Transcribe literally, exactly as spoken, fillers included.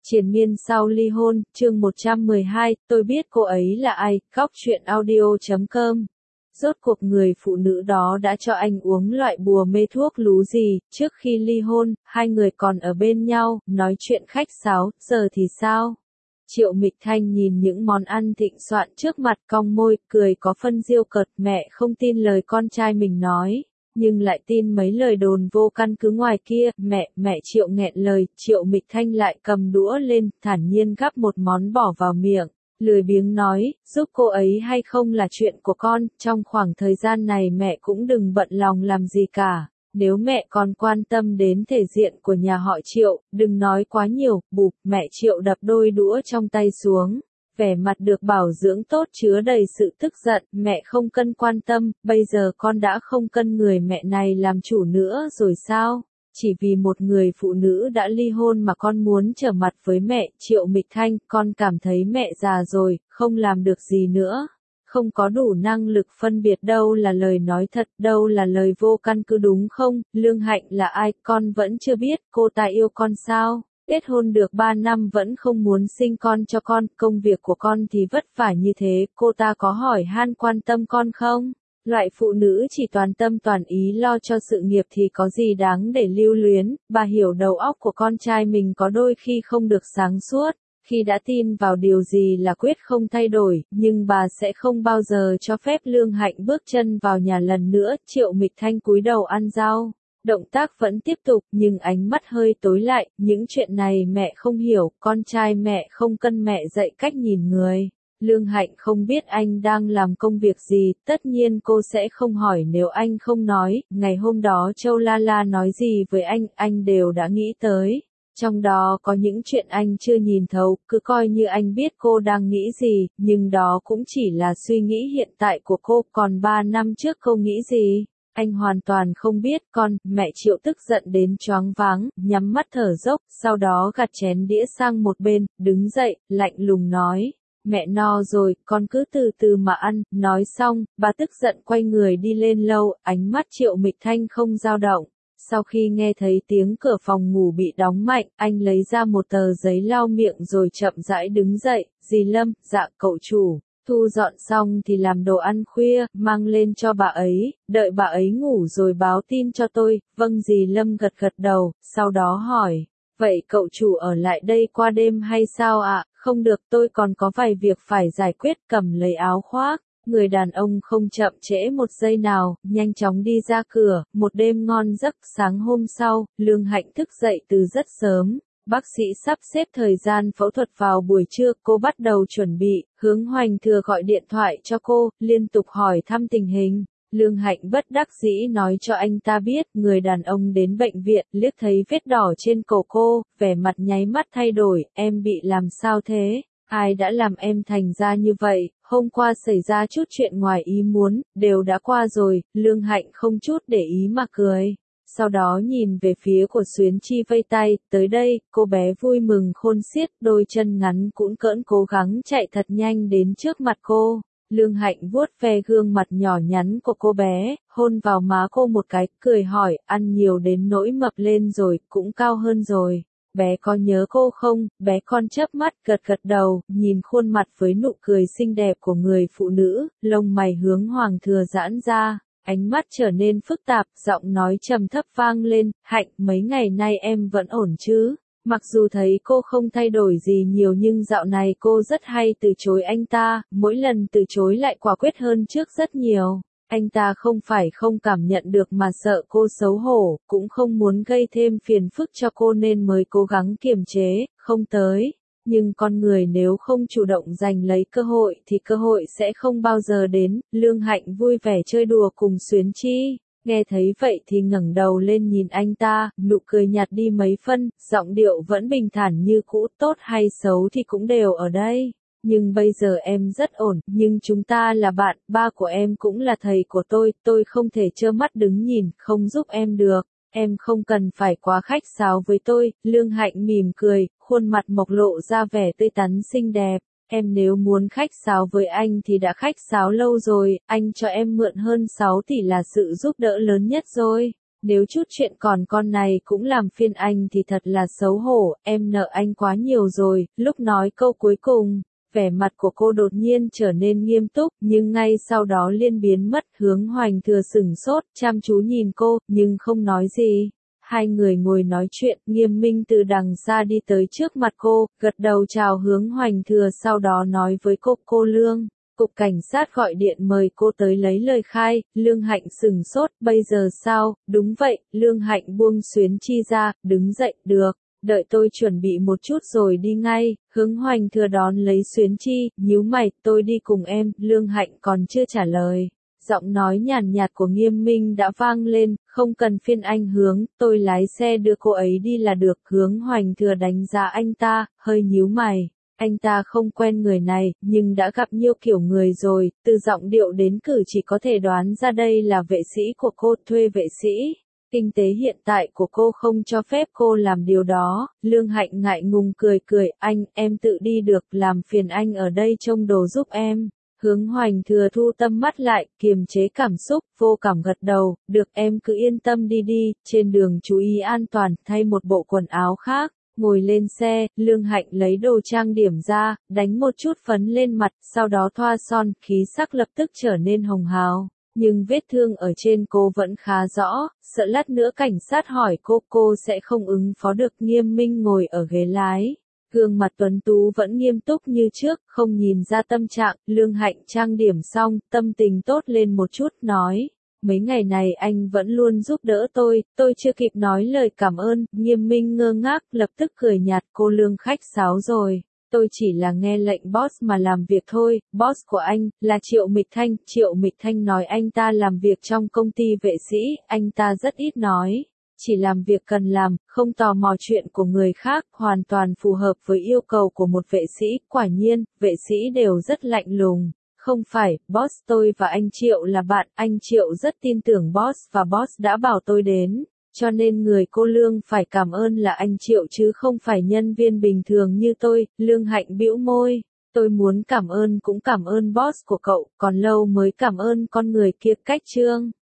Triền miên sau ly hôn, chương một trăm mười hai, tôi biết cô ấy là ai, góc truyện audio chấm com. Rốt cuộc người phụ nữ đó đã cho anh uống loại bùa mê thuốc lú gì, trước khi ly hôn, hai người còn ở bên nhau, nói chuyện khách sáo, giờ thì sao? Triệu Mịch Thanh nhìn những món ăn thịnh soạn trước mặt cong môi, cười có phân diêu cợt, mẹ không tin lời con trai mình nói. Nhưng lại tin mấy lời đồn vô căn cứ ngoài kia, mẹ, mẹ Triệu nghẹn lời, Triệu Mịch Thanh lại cầm đũa lên, thản nhiên gắp một món bỏ vào miệng, lười biếng nói, giúp cô ấy hay không là chuyện của con, trong khoảng thời gian này mẹ cũng đừng bận lòng làm gì cả, nếu mẹ còn quan tâm đến thể diện của nhà họ Triệu, đừng nói quá nhiều, bụp, mẹ Triệu đập đôi đũa trong tay xuống. Vẻ mặt được bảo dưỡng tốt chứa đầy sự tức giận, mẹ không cần quan tâm, bây giờ con đã không cần người mẹ này làm chủ nữa rồi sao? Chỉ vì một người phụ nữ đã ly hôn mà con muốn trở mặt với mẹ, Triệu Mịch Thanh, con cảm thấy mẹ già rồi, không làm được gì nữa. Không có đủ năng lực phân biệt đâu là lời nói thật, đâu là lời vô căn cứ đúng không? Lương Hạnh là ai, con vẫn chưa biết, cô ta yêu con sao? Kết hôn được ba năm vẫn không muốn sinh con cho con, công việc của con thì vất vả như thế, cô ta có hỏi han quan tâm con không? Loại phụ nữ chỉ toàn tâm toàn ý lo cho sự nghiệp thì có gì đáng để lưu luyến, bà hiểu đầu óc của con trai mình có đôi khi không được sáng suốt, khi đã tin vào điều gì là quyết không thay đổi, nhưng bà sẽ không bao giờ cho phép Lương Hạnh bước chân vào nhà lần nữa, Triệu Mịch Thanh cúi đầu ăn rau. Động tác vẫn tiếp tục, nhưng ánh mắt hơi tối lại, những chuyện này mẹ không hiểu, con trai mẹ không cần mẹ dạy cách nhìn người. Lương Hạnh không biết anh đang làm công việc gì, tất nhiên cô sẽ không hỏi nếu anh không nói, ngày hôm đó Châu La La nói gì với anh, anh đều đã nghĩ tới. Trong đó có những chuyện anh chưa nhìn thấu, cứ coi như anh biết cô đang nghĩ gì, nhưng đó cũng chỉ là suy nghĩ hiện tại của cô, còn ba năm trước cô nghĩ gì? Anh hoàn toàn không biết, con, mẹ Triệu tức giận đến choáng váng, nhắm mắt thở dốc, sau đó gạt chén đĩa sang một bên, đứng dậy, lạnh lùng nói, mẹ no rồi, con cứ từ từ mà ăn, nói xong, bà tức giận quay người đi lên lâu, ánh mắt Triệu Mịch Thanh không dao động. Sau khi nghe thấy tiếng cửa phòng ngủ bị đóng mạnh, anh lấy ra một tờ giấy lau miệng rồi chậm rãi đứng dậy, dì Lâm, dạ cậu chủ. Thu dọn xong thì làm đồ ăn khuya, mang lên cho bà ấy, đợi bà ấy ngủ rồi báo tin cho tôi, vâng dì Lâm gật gật đầu, sau đó hỏi, vậy cậu chủ ở lại đây qua đêm hay sao ạ, không được tôi còn có vài việc phải giải quyết, cầm lấy áo khoác, người đàn ông không chậm trễ một giây nào, nhanh chóng đi ra cửa, một đêm ngon giấc, sáng hôm sau, Lương Hạnh thức dậy từ rất sớm. Bác sĩ sắp xếp thời gian phẫu thuật vào buổi trưa, cô bắt đầu chuẩn bị, Hướng Hoành Thừa gọi điện thoại cho cô, liên tục hỏi thăm tình hình. Lương Hạnh bất đắc dĩ nói cho anh ta biết, người đàn ông đến bệnh viện, liếc thấy vết đỏ trên cổ cô, vẻ mặt nháy mắt thay đổi, em bị làm sao thế? Ai đã làm em thành ra như vậy? Hôm qua xảy ra chút chuyện ngoài ý muốn, đều đã qua rồi, Lương Hạnh không chút để ý mà cười. Sau đó nhìn về phía của Xuyến Chi vây tay, tới đây, cô bé vui mừng khôn xiết, đôi chân ngắn cũng cỡn cố gắng chạy thật nhanh đến trước mặt cô. Lương Hạnh vuốt ve gương mặt nhỏ nhắn của cô bé, hôn vào má cô một cái, cười hỏi, ăn nhiều đến nỗi mập lên rồi, cũng cao hơn rồi. Bé có nhớ cô không? Bé con chớp mắt gật gật đầu, nhìn khuôn mặt với nụ cười xinh đẹp của người phụ nữ, lông mày Hướng Hoàng Thừa giãn ra. Ánh mắt trở nên phức tạp, giọng nói trầm thấp vang lên, Hạnh, mấy ngày nay em vẫn ổn chứ? Mặc dù thấy cô không thay đổi gì nhiều nhưng dạo này cô rất hay từ chối anh ta, mỗi lần từ chối lại quả quyết hơn trước rất nhiều. Anh ta không phải không cảm nhận được mà sợ cô xấu hổ, cũng không muốn gây thêm phiền phức cho cô nên mới cố gắng kiềm chế, không tới. Nhưng con người nếu không chủ động giành lấy cơ hội thì cơ hội sẽ không bao giờ đến. Lương Hạnh vui vẻ chơi đùa cùng Xuyến Chi, nghe thấy vậy thì ngẩng đầu lên nhìn anh ta, nụ cười nhạt đi mấy phân, giọng điệu vẫn bình thản như cũ, tốt hay xấu thì cũng đều ở đây. Nhưng bây giờ em rất ổn, nhưng chúng ta là bạn, ba của em cũng là thầy của tôi, tôi không thể trơ mắt đứng nhìn, không giúp em được. Em không cần phải quá khách sáo với tôi, Lương Hạnh mỉm cười, khuôn mặt mộc lộ ra vẻ tươi tắn xinh đẹp. Em nếu muốn khách sáo với anh thì đã khách sáo lâu rồi, anh cho em mượn hơn sáu tỷ là sự giúp đỡ lớn nhất rồi. Nếu chút chuyện còn con này cũng làm phiền anh thì thật là xấu hổ, em nợ anh quá nhiều rồi. Lúc nói câu cuối cùng, vẻ mặt của cô đột nhiên trở nên nghiêm túc, nhưng ngay sau đó liên biến mất. Hướng Hoành Thừa sửng sốt, chăm chú nhìn cô, nhưng không nói gì. Hai người ngồi nói chuyện, Nghiêm Minh từ đằng xa đi tới trước mặt cô, gật đầu chào Hướng Hoành Thừa, sau đó nói với cô, cô Lương, cục cảnh sát gọi điện mời cô tới lấy lời khai. Lương Hạnh sửng sốt, bây giờ sao? Đúng vậy, Lương Hạnh buông xuyến chi ra, đứng dậy, được, đợi tôi chuẩn bị một chút rồi đi ngay. Hướng Hoành Thừa đón lấy xuyến chi, nhíu mày, tôi đi cùng em. Lương Hạnh còn chưa trả lời. Giọng nói nhàn nhạt của Nghiêm Minh đã vang lên, không cần phiền anh Hướng, tôi lái xe đưa cô ấy đi là được. Hướng Hoành Thừa đánh giá anh ta, hơi nhíu mày. Anh ta không quen người này, nhưng đã gặp nhiều kiểu người rồi, từ giọng điệu đến cử chỉ có thể đoán ra đây là vệ sĩ của cô. Thuê vệ sĩ. Kinh tế hiện tại của cô không cho phép cô làm điều đó. Lương Hạnh ngại ngùng cười cười, anh, em tự đi được, làm phiền anh ở đây trông đồ giúp em. Hướng Hoành Thừa thu tâm mắt lại, kiềm chế cảm xúc, vô cảm gật đầu, được, em cứ yên tâm đi đi, trên đường chú ý an toàn, thay một bộ quần áo khác. Ngồi lên xe, Lương Hạnh lấy đồ trang điểm ra, đánh một chút phấn lên mặt, sau đó thoa son, khí sắc lập tức trở nên hồng hào. Nhưng vết thương ở trên cô vẫn khá rõ, sợ lát nữa cảnh sát hỏi cô, cô sẽ không ứng phó được. Nghiêm Minh ngồi ở ghế lái. Gương mặt tuấn tú vẫn nghiêm túc như trước, không nhìn ra tâm trạng. Lương Hạnh trang điểm xong, tâm tình tốt lên một chút, nói. Mấy ngày này anh vẫn luôn giúp đỡ tôi, tôi chưa kịp nói lời cảm ơn. Nghiêm Minh ngơ ngác, lập tức cười nhạt, cô Lương khách sáo rồi. Tôi chỉ là nghe lệnh boss mà làm việc thôi. Boss của anh, là Triệu Mịch Thanh. Triệu Mịch Thanh nói anh ta làm việc trong công ty vệ sĩ, anh ta rất ít nói. Chỉ làm việc cần làm, không tò mò chuyện của người khác, hoàn toàn phù hợp với yêu cầu của một vệ sĩ. Quả nhiên, vệ sĩ đều rất lạnh lùng. Không phải, boss, tôi và anh Triệu là bạn, anh Triệu rất tin tưởng boss và boss đã bảo tôi đến. Cho nên người cô Lương phải cảm ơn là anh Triệu chứ không phải nhân viên bình thường như tôi. Lương Hạnh bĩu môi. Tôi muốn cảm ơn cũng cảm ơn boss của cậu, còn lâu mới cảm ơn con người kia. Cách chương